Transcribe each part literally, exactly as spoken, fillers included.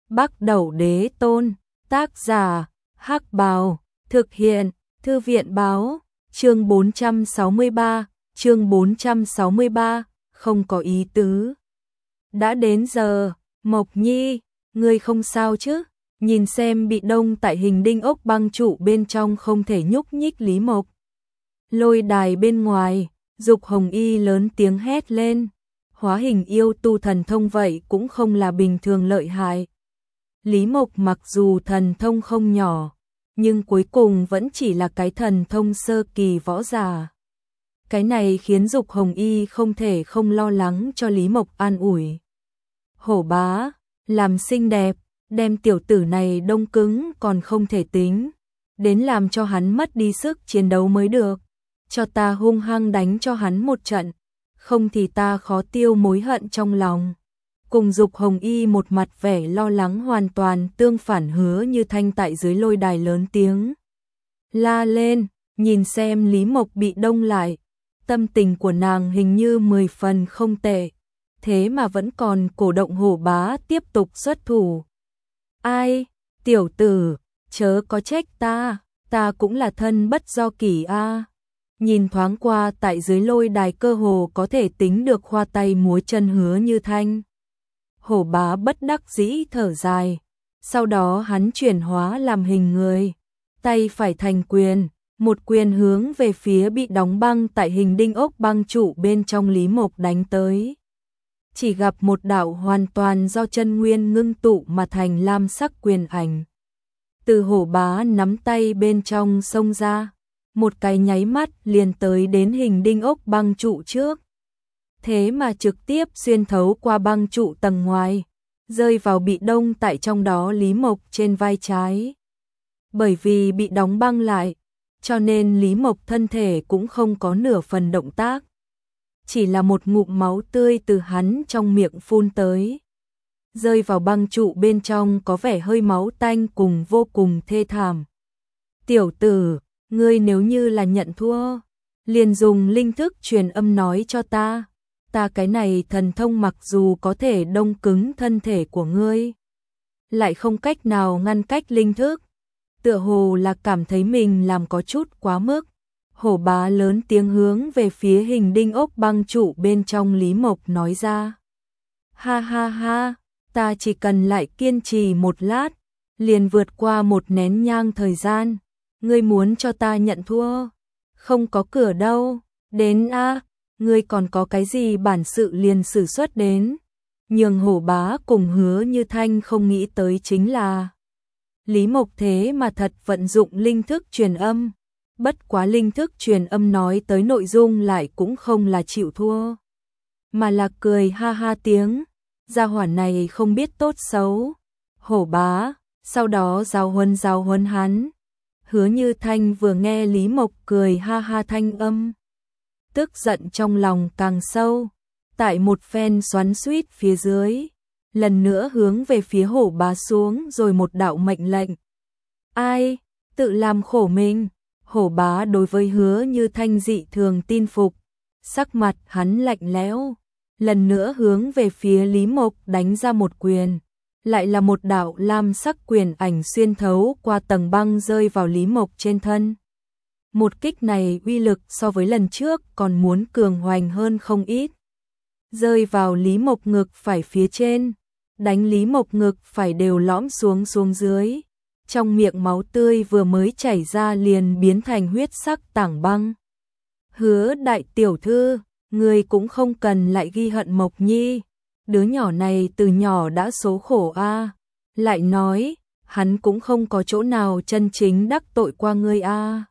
Bắc Đẩu Đế Tôn, tác giả, Hắc Bào, thực hiện, Thư viện báo, chương bốn trăm sáu mươi ba, chương bốn trăm sáu mươi ba, không có ý tứ. Đã đến giờ, Mộc Nhi, ngươi không sao chứ? Nhìn xem bị đông tại hình đinh ốc băng trụ bên trong không thể nhúc nhích Lý Mộc. Lôi đài bên ngoài, Dục Hồng Y lớn tiếng hét lên. Hóa hình yêu tu thần thông vậy cũng không là bình thường lợi hại. Lý Mộc mặc dù thần thông không nhỏ, nhưng cuối cùng vẫn chỉ là cái thần thông sơ kỳ võ giả. Cái này khiến Dục Hồng Y không thể không lo lắng cho Lý Mộc an ủi. Hổ bá, làm xinh đẹp, đem tiểu tử này đông cứng còn không thể tính, đến làm cho hắn mất đi sức chiến đấu mới được. Cho ta hung hăng đánh cho hắn một trận, không thì ta khó tiêu mối hận trong lòng. Cùng Dục Hồng Y một mặt vẻ lo lắng hoàn toàn tương phản Hứa Như Thanh tại dưới lôi đài lớn tiếng la lên, nhìn xem Lý Mộc bị đông lại, tâm tình của nàng hình như mười phần không tệ, thế mà vẫn còn cổ động hổ bá tiếp tục xuất thủ. Ai, tiểu tử, chớ có trách ta, ta cũng là thân bất do kỷ a. Nhìn thoáng qua tại dưới lôi đài cơ hồ có thể tính được khoa tay múa chân Hứa Như Thanh. Hổ bá bất đắc dĩ thở dài, sau đó hắn chuyển hóa làm hình người, tay phải thành quyền, một quyền hướng về phía bị đóng băng tại hình đinh ốc băng trụ bên trong Lý Mộc đánh tới. Chỉ gặp một đạo hoàn toàn do chân nguyên ngưng tụ mà thành lam sắc quyền ảnh. Từ hổ bá nắm tay bên trong xông ra, một cái nháy mắt liền tới đến hình đinh ốc băng trụ trước. Thế mà trực tiếp xuyên thấu qua băng trụ tầng ngoài, rơi vào bị đông tại trong đó Lý Mộc trên vai trái. Bởi vì bị đóng băng lại, cho nên Lý Mộc thân thể cũng không có nửa phần động tác. Chỉ là một ngụm máu tươi từ hắn trong miệng phun tới. Rơi vào băng trụ bên trong có vẻ hơi máu tanh cùng vô cùng thê thảm. Tiểu tử, ngươi nếu như là nhận thua, liền dùng linh thức truyền âm nói cho ta. Ta cái này thần thông mặc dù có thể đông cứng thân thể của ngươi, lại không cách nào ngăn cách linh thức. Tựa hồ là cảm thấy mình làm có chút quá mức. Hổ bá lớn tiếng hướng về phía hình đinh ốc băng trụ bên trong Lý Mộc nói ra. Ha ha ha, ta chỉ cần lại kiên trì một lát, liền vượt qua một nén nhang thời gian. Ngươi muốn cho ta nhận thua? Không có cửa đâu, đến a, ngươi còn có cái gì bản sự liền sử xuất đến. Nhường hổ bá cùng Hứa Như Thanh không nghĩ tới chính là Lý Mộc thế mà thật vận dụng linh thức truyền âm. Bất quá linh thức truyền âm nói tới nội dung lại cũng không là chịu thua, mà là cười ha ha tiếng. Gia hỏa này không biết tốt xấu. Hổ bá, sau đó giáo huấn giáo huấn hắn. Hứa Như Thanh vừa nghe Lý Mộc cười ha ha thanh âm, tức giận trong lòng càng sâu. Tại một phen xoắn xuýt phía dưới, lần nữa hướng về phía hổ bá xuống rồi một đạo mệnh lệnh. Ai, tự làm khổ mình. Hổ bá đối với Hứa Như Thanh dị thường tin phục, sắc mặt hắn lạnh lẽo, lần nữa hướng về phía Lý Mộc đánh ra một quyền, lại là một đạo lam sắc quyền ảnh xuyên thấu qua tầng băng rơi vào Lý Mộc trên thân. Một kích này uy lực so với lần trước còn muốn cường hoành hơn không ít. Rơi vào Lý Mộc ngực phải phía trên, đánh Lý Mộc ngực phải đều lõm xuống xuống dưới. Trong miệng máu tươi vừa mới chảy ra liền biến thành huyết sắc tảng băng. Hứa đại tiểu thư, người cũng không cần lại ghi hận Mộc Nhi. Đứa nhỏ này từ nhỏ đã số khổ a. À. Lại nói, hắn cũng không có chỗ nào chân chính đắc tội qua ngươi a. À.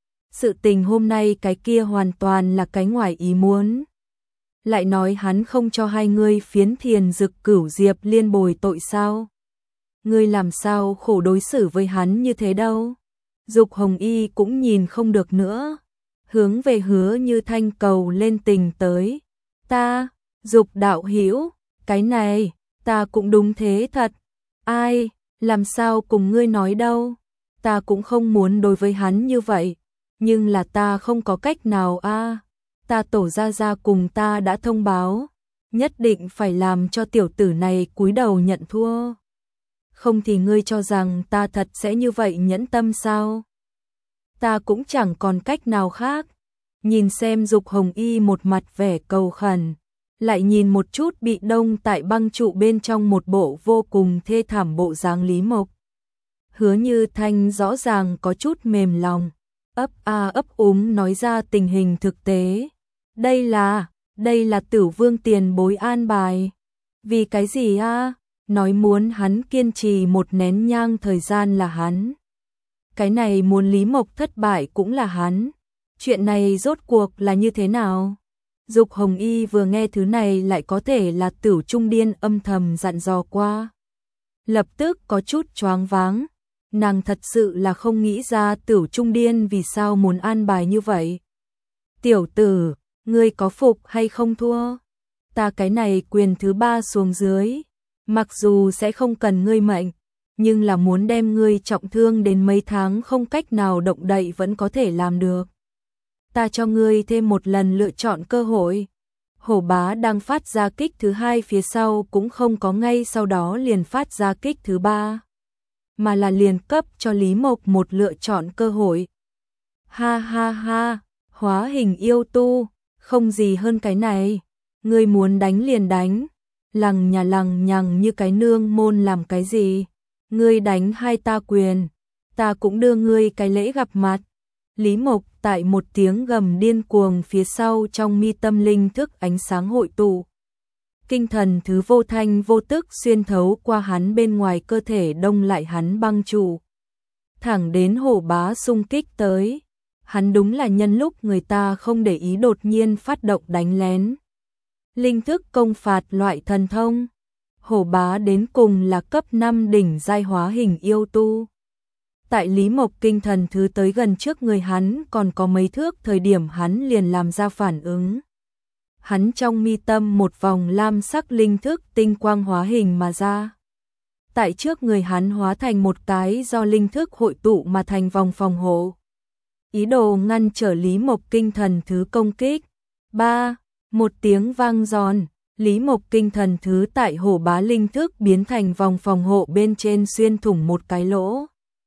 Sự tình hôm nay cái kia hoàn toàn là cái ngoài ý muốn. Lại nói hắn không cho hai ngươi phiến thiền dực cửu diệp liên bồi tội sao? Ngươi làm sao khổ đối xử với hắn như thế đâu. Dục Hồng Y cũng nhìn không được nữa, hướng về Hứa Như Thanh cầu lên tình tới. Ta, Dục đạo hữu, cái này, ta cũng đúng thế thật. Ai, làm sao cùng ngươi nói đâu. Ta cũng không muốn đối với hắn như vậy, nhưng là ta không có cách nào a. À. Ta tổ gia gia cùng ta đã thông báo, nhất định phải làm cho tiểu tử này cúi đầu nhận thua. không thì ngươi cho rằng ta thật sẽ như vậy nhẫn tâm sao? Ta cũng chẳng còn cách nào khác. Nhìn xem Dục Hồng Y một mặt vẻ cầu khẩn, lại nhìn một chút bị đông tại băng trụ bên trong một bộ vô cùng thê thảm bộ dáng Lý Mộc. Hứa Như Thanh rõ ràng có chút mềm lòng, ấp a ấp úng nói ra tình hình thực tế. Đây là, đây là Tử Vương tiền bối an bài. Vì cái gì a? Nói muốn hắn kiên trì một nén nhang thời gian là hắn. Cái này muốn Lý Mộc thất bại cũng là hắn. Chuyện này rốt cuộc là như thế nào? Dục Hồng Y vừa nghe thứ này lại có thể là Tử Trung Điên âm thầm dặn dò qua. Lập tức có chút choáng váng. Nàng thật sự là không nghĩ ra Tử Trung Điên vì sao muốn an bài như vậy. Tiểu tử, ngươi có phục hay không thua? Ta cái này quyền thứ ba xuống dưới. Mặc dù sẽ không cần ngươi mệnh, nhưng là muốn đem ngươi trọng thương đến mấy tháng không cách nào động đậy vẫn có thể làm được. Ta cho ngươi thêm một lần lựa chọn cơ hội. Hổ Bá đang phát ra kích thứ hai phía sau cũng không có ngay sau đó liền phát ra kích thứ ba, mà là liền cấp cho Lý Mộc một lựa chọn cơ hội. Ha ha ha, hóa hình yêu tu, không gì hơn cái này. Ngươi muốn đánh liền đánh, lằng nhà lằng nhằng như cái nương môn làm cái gì? Ngươi đánh hai ta quyền, ta cũng đưa ngươi cái lễ gặp mặt. Lý Mộc tại một tiếng gầm điên cuồng phía sau trong mi tâm linh thức ánh sáng hội tụ. Kinh thần thứ vô thanh vô tức xuyên thấu qua hắn bên ngoài cơ thể đông lại hắn băng trụ. Thẳng đến Hổ Bá xung kích tới. Hắn đúng là nhân lúc người ta không để ý đột nhiên phát động đánh lén. Linh thức công phạt loại thần thông. Hổ Bá đến cùng là cấp năm đỉnh giai hóa hình yêu tu. Tại Lý Mộc kinh thần thứ tới gần trước người hắn còn có mấy thước thời điểm hắn liền làm ra phản ứng. Hắn trong mi tâm một vòng lam sắc linh thức tinh quang hóa hình mà ra. Tại trước người hắn hóa thành một cái do linh thức hội tụ mà thành vòng phòng hộ. Ý đồ ngăn trở Lý Mộc kinh thần thứ công kích. Ba, một tiếng vang giòn, Lý Mộc kinh thần thứ tại Hổ Bá linh thức biến thành vòng phòng hộ bên trên xuyên thủng một cái lỗ.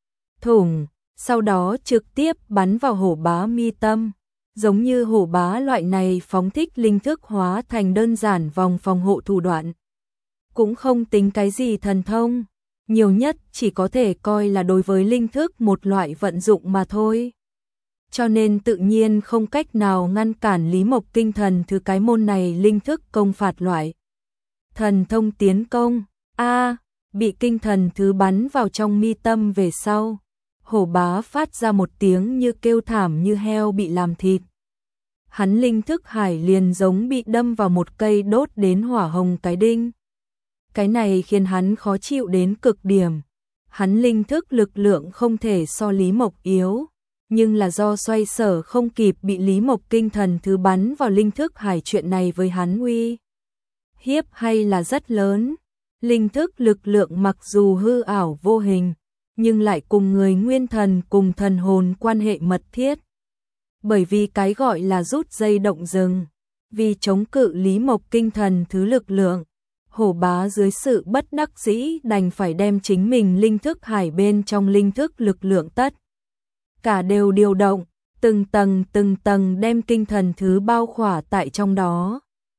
Thủng, sau đó trực tiếp bắn vào Hổ Bá mi tâm. Giống như Hổ Bá loại này phóng thích linh thức hóa thành đơn giản vòng phòng hộ thủ đoạn. Cũng không tính cái gì thần thông, nhiều nhất chỉ có thể coi là đối với linh thức một loại vận dụng mà thôi. Cho nên tự nhiên không cách nào ngăn cản Lý Mộc kinh thần thứ cái môn này linh thức công phạt loại. Thần thông tiến công, a bị kinh thần thứ bắn vào trong mi tâm về sau. Hổ Bá phát ra một tiếng như kêu thảm như heo bị làm thịt. Hắn linh thức hải liền giống bị đâm vào một cây đốt đến hỏa hồng cái đinh. Cái này khiến hắn khó chịu đến cực điểm. Hắn linh thức lực lượng không thể so Lý Mộc yếu, nhưng là do xoay sở không kịp bị Lý Mộc kinh thần thứ bắn vào linh thức hải chuyện này với hắn uy hiếp hay là rất lớn. Linh thức lực lượng mặc dù hư ảo vô hình, nhưng lại cùng người nguyên thần cùng thần hồn quan hệ mật thiết. Bởi vì cái gọi là rút dây động rừng, vì chống cự Lý Mộc kinh thần thứ lực lượng, Hổ Bá dưới sự bất đắc dĩ đành phải đem chính mình linh thức hải bên trong linh thức lực lượng tất cả đều điều động, từng tầng từng tầng đem kinh thần thứ bao khỏa tại trong đó.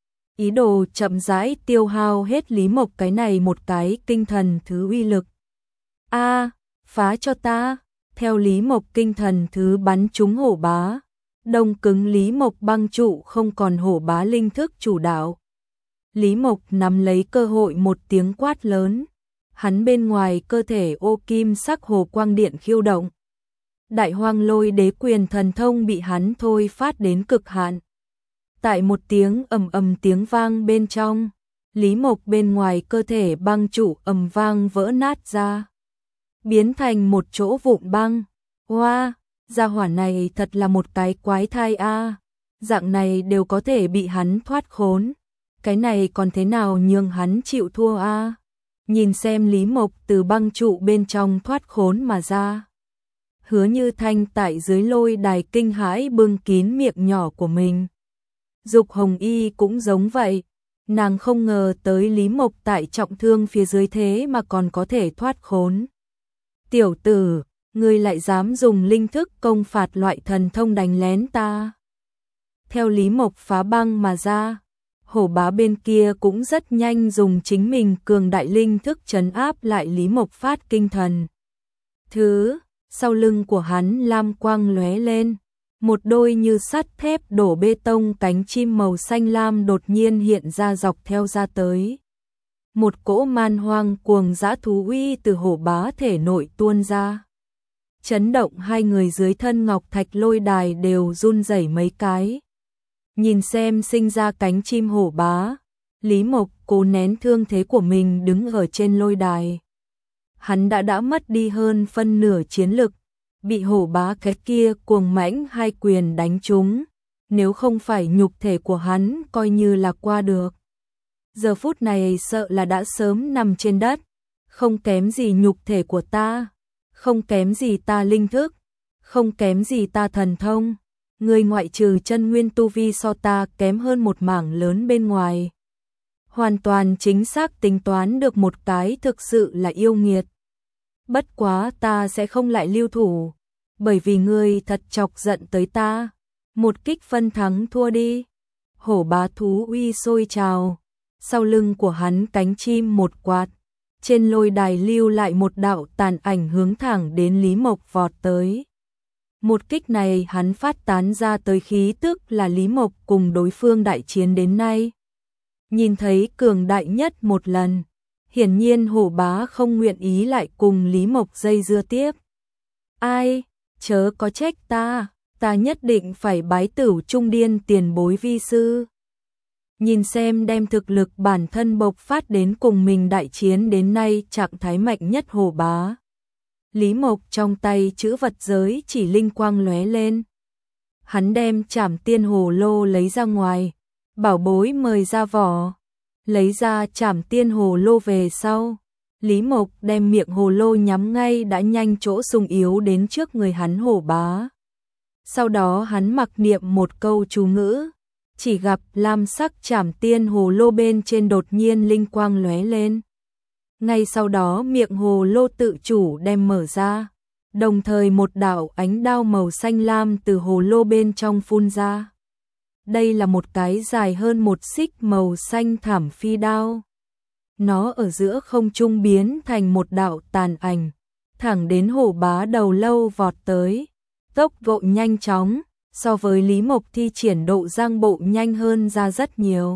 Ý đồ chậm rãi tiêu hao hết Lý Mộc cái này một cái kinh thần thứ uy lực. A, phá cho ta, theo Lý Mộc kinh thần thứ bắn trúng Hổ Bá. Đông cứng Lý Mộc băng trụ không còn Hổ Bá linh thức chủ đạo. Lý Mộc nắm lấy cơ hội một tiếng quát lớn. Hắn bên ngoài cơ thể ô kim sắc hồ quang điện khiêu động. Đại Hoang Lôi Đế quyền thần thông bị hắn thôi phát đến cực hạn. Tại một tiếng ầm ầm tiếng vang bên trong, Lý Mộc bên ngoài cơ thể băng trụ ầm vang vỡ nát ra, biến thành một chỗ vụn băng. Hoa, wow, gia hỏa này thật là một cái quái thai a, à. Dạng này đều có thể bị hắn thoát khốn. Cái này còn thế nào nhường hắn chịu thua a? À? Nhìn xem Lý Mộc từ băng trụ bên trong thoát khốn mà ra. Hứa Như Thanh tại dưới lôi đài kinh hãi bưng kín miệng nhỏ của mình. Dục Hồng Y cũng giống vậy, Nàng không ngờ tới Lý Mộc tại trọng thương phía dưới thế mà còn có thể thoát khốn. Tiểu tử, ngươi lại dám dùng linh thức công phạt loại thần thông đánh lén ta. Theo Lý Mộc phá băng mà ra, hổ bá bên kia cũng rất nhanh dùng chính mình cường đại linh thức trấn áp lại Lý Mộc phát kinh thần. Thứ, sau lưng của hắn lam quang lóe lên, một đôi như sắt thép đổ bê tông cánh chim màu xanh lam đột nhiên hiện ra dọc theo ra tới. Một cỗ man hoang cuồng dã thú uy từ hổ bá thể nội tuôn ra. Chấn động hai người dưới thân ngọc thạch lôi đài đều run rẩy mấy cái. Nhìn xem sinh ra cánh chim hổ bá, Lý Mộc cố nén thương thế của mình đứng ở trên lôi đài. Hắn đã đã mất đi hơn phân nửa chiến lực, bị hổ bá cái kia cuồng mãnh hai quyền đánh trúng, nếu không phải nhục thể của hắn coi như là qua được. Giờ phút này sợ là đã sớm nằm trên đất, không kém gì nhục thể của ta, không kém gì ta linh thức, không kém gì ta thần thông, người ngoại trừ chân nguyên tu vi so ta kém hơn một mảng lớn bên ngoài. Hoàn toàn chính xác tính toán được một cái thực sự là yêu nghiệt. Bất quá ta sẽ không lại lưu thủ, bởi vì ngươi thật chọc giận tới ta. Một kích phân thắng thua đi. Hổ bá thú uy sôi trào, sau lưng của hắn cánh chim một quạt, trên lôi đài lưu lại một đạo tàn ảnh hướng thẳng đến Lý Mộc vọt tới. Một kích này hắn phát tán ra tới khí tức là Lý Mộc cùng đối phương đại chiến đến nay. Nhìn thấy cường đại nhất một lần, hiển nhiên hổ bá không nguyện ý lại cùng Lý Mộc dây dưa tiếp. Ai, chớ có trách ta, ta nhất định phải bái tửu trung điên tiền bối vi sư. Nhìn xem đem thực lực bản thân bộc phát đến cùng mình đại chiến đến nay trạng thái mạnh nhất hổ bá. Lý Mộc trong tay chữ vật giới chỉ linh quang lóe lên. Hắn đem Trảm Tiên Hồ Lô lấy ra ngoài, bảo bối mời ra vỏ. Lấy ra Trảm Tiên Hồ Lô về sau, Lý Mộc đem miệng hồ lô nhắm ngay đã nhanh chỗ sung yếu đến trước người hắn hổ bá. Sau đó hắn mặc niệm một câu chú ngữ, chỉ gặp lam sắc Trảm Tiên Hồ Lô bên trên đột nhiên linh quang lóe lên. Ngay sau đó miệng hồ lô tự chủ đem mở ra, đồng thời một đạo ánh đao màu xanh lam từ hồ lô bên trong phun ra. Đây là một cái dài hơn một xích màu xanh thảm phi đao. Nó ở giữa không trung biến thành một đạo tàn ảnh, thẳng đến hổ bá đầu lâu vọt tới. Tốc độ nhanh chóng, so với Lý Mộc thi triển độ giang bộ nhanh hơn ra rất nhiều.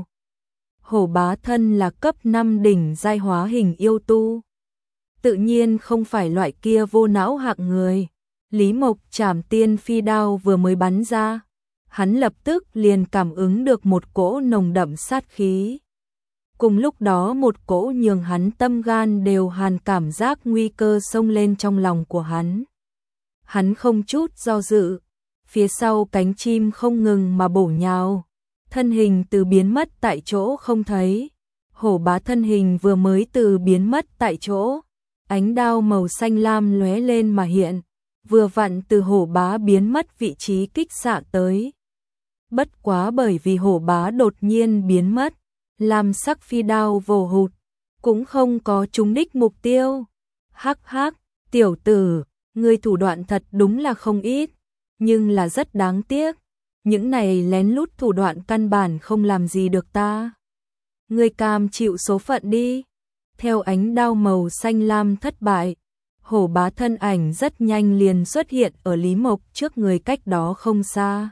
Hổ bá thân là cấp năm đỉnh giai hóa hình yêu tu, tự nhiên không phải loại kia vô não hạng người. Lý Mộc Trảm Tiên phi đao vừa mới bắn ra, hắn lập tức liền cảm ứng được một cỗ nồng đậm sát khí. Cùng lúc đó một cỗ nhường hắn tâm gan đều hàn cảm giác nguy cơ xông lên trong lòng của hắn. Hắn không chút do dự, phía sau cánh chim không ngừng mà bổ nhào, thân hình từ biến mất tại chỗ không thấy. Hổ bá thân hình vừa mới từ biến mất tại chỗ, ánh đao màu xanh lam lóe lên mà hiện, vừa vặn từ hổ bá biến mất vị trí kích xạ tới. Bất quá bởi vì hổ bá đột nhiên biến mất, lam sắc phi đao vồ hụt, cũng không có trúng đích mục tiêu. Hắc hắc, tiểu tử, ngươi thủ đoạn thật đúng là không ít, nhưng là rất đáng tiếc. Những này lén lút thủ đoạn căn bản không làm gì được ta. Ngươi cam chịu số phận đi. Theo ánh đao màu xanh lam thất bại, hổ bá thân ảnh rất nhanh liền xuất hiện ở Lý Mộc trước người cách đó không xa.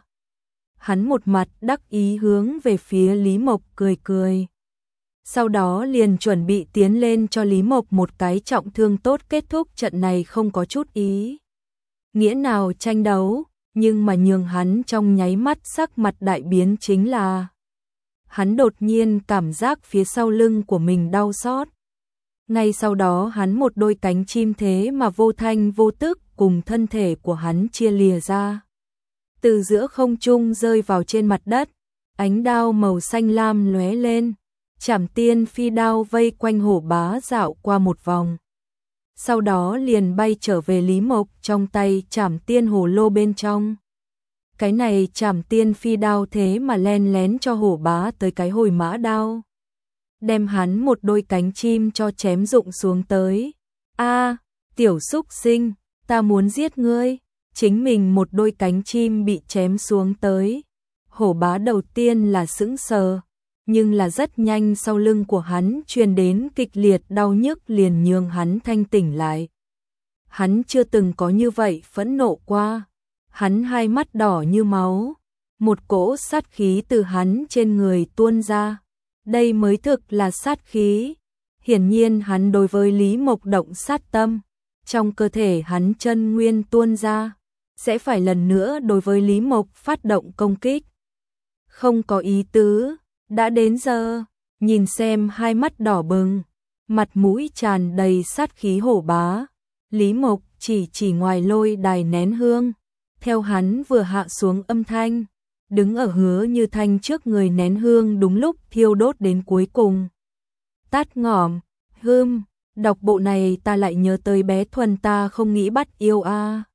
Hắn một mặt đắc ý hướng về phía Lý Mộc cười cười. Sau đó liền chuẩn bị tiến lên cho Lý Mộc một cái trọng thương tốt kết thúc trận này không có chút ý nghĩa nào tranh đấu, nhưng mà nhường hắn trong nháy mắt sắc mặt đại biến chính là hắn đột nhiên cảm giác phía sau lưng của mình đau xót. Ngay sau đó hắn một đôi cánh chim thế mà vô thanh vô tức cùng thân thể của hắn chia lìa ra. Từ giữa không trung rơi vào trên mặt đất, ánh đao màu xanh lam lóe lên, Trảm Tiên phi đao vây quanh hổ bá dạo qua một vòng. Sau đó liền bay trở về Lý Mộc trong tay Trảm Tiên hồ lô bên trong. Cái này Trảm Tiên phi đao thế mà len lén cho hổ bá tới cái hồi mã đao. đem hắn một đôi cánh chim cho chém rụng xuống tới. A, tiểu súc sinh, ta muốn giết ngươi. Chính mình một đôi cánh chim bị chém xuống tới. Hổ bá đầu tiên là sững sờ, nhưng là rất nhanh sau lưng của hắn truyền đến kịch liệt đau nhức liền nhường hắn thanh tỉnh lại. Hắn chưa từng có như vậy phẫn nộ qua. Hắn hai mắt đỏ như máu, một cỗ sát khí từ hắn trên người tuôn ra. Đây mới thực là sát khí. Hiển nhiên hắn đối với Lý Mộc động sát tâm, trong cơ thể hắn chân nguyên tuôn ra, sẽ phải lần nữa đối với Lý Mộc phát động công kích. Không có ý tứ, đã đến giờ, nhìn xem hai mắt đỏ bừng, mặt mũi tràn đầy sát khí hổ bá. Lý Mộc chỉ chỉ ngoài lôi đài nén hương, theo hắn vừa hạ xuống âm thanh, đứng ở Hứa Như Thanh trước người nén hương đúng lúc thiêu đốt đến cuối cùng. Tát ngỏm, hưm, đọc bộ này ta lại nhớ tới bé Thuần ta không nghĩ bắt yêu a.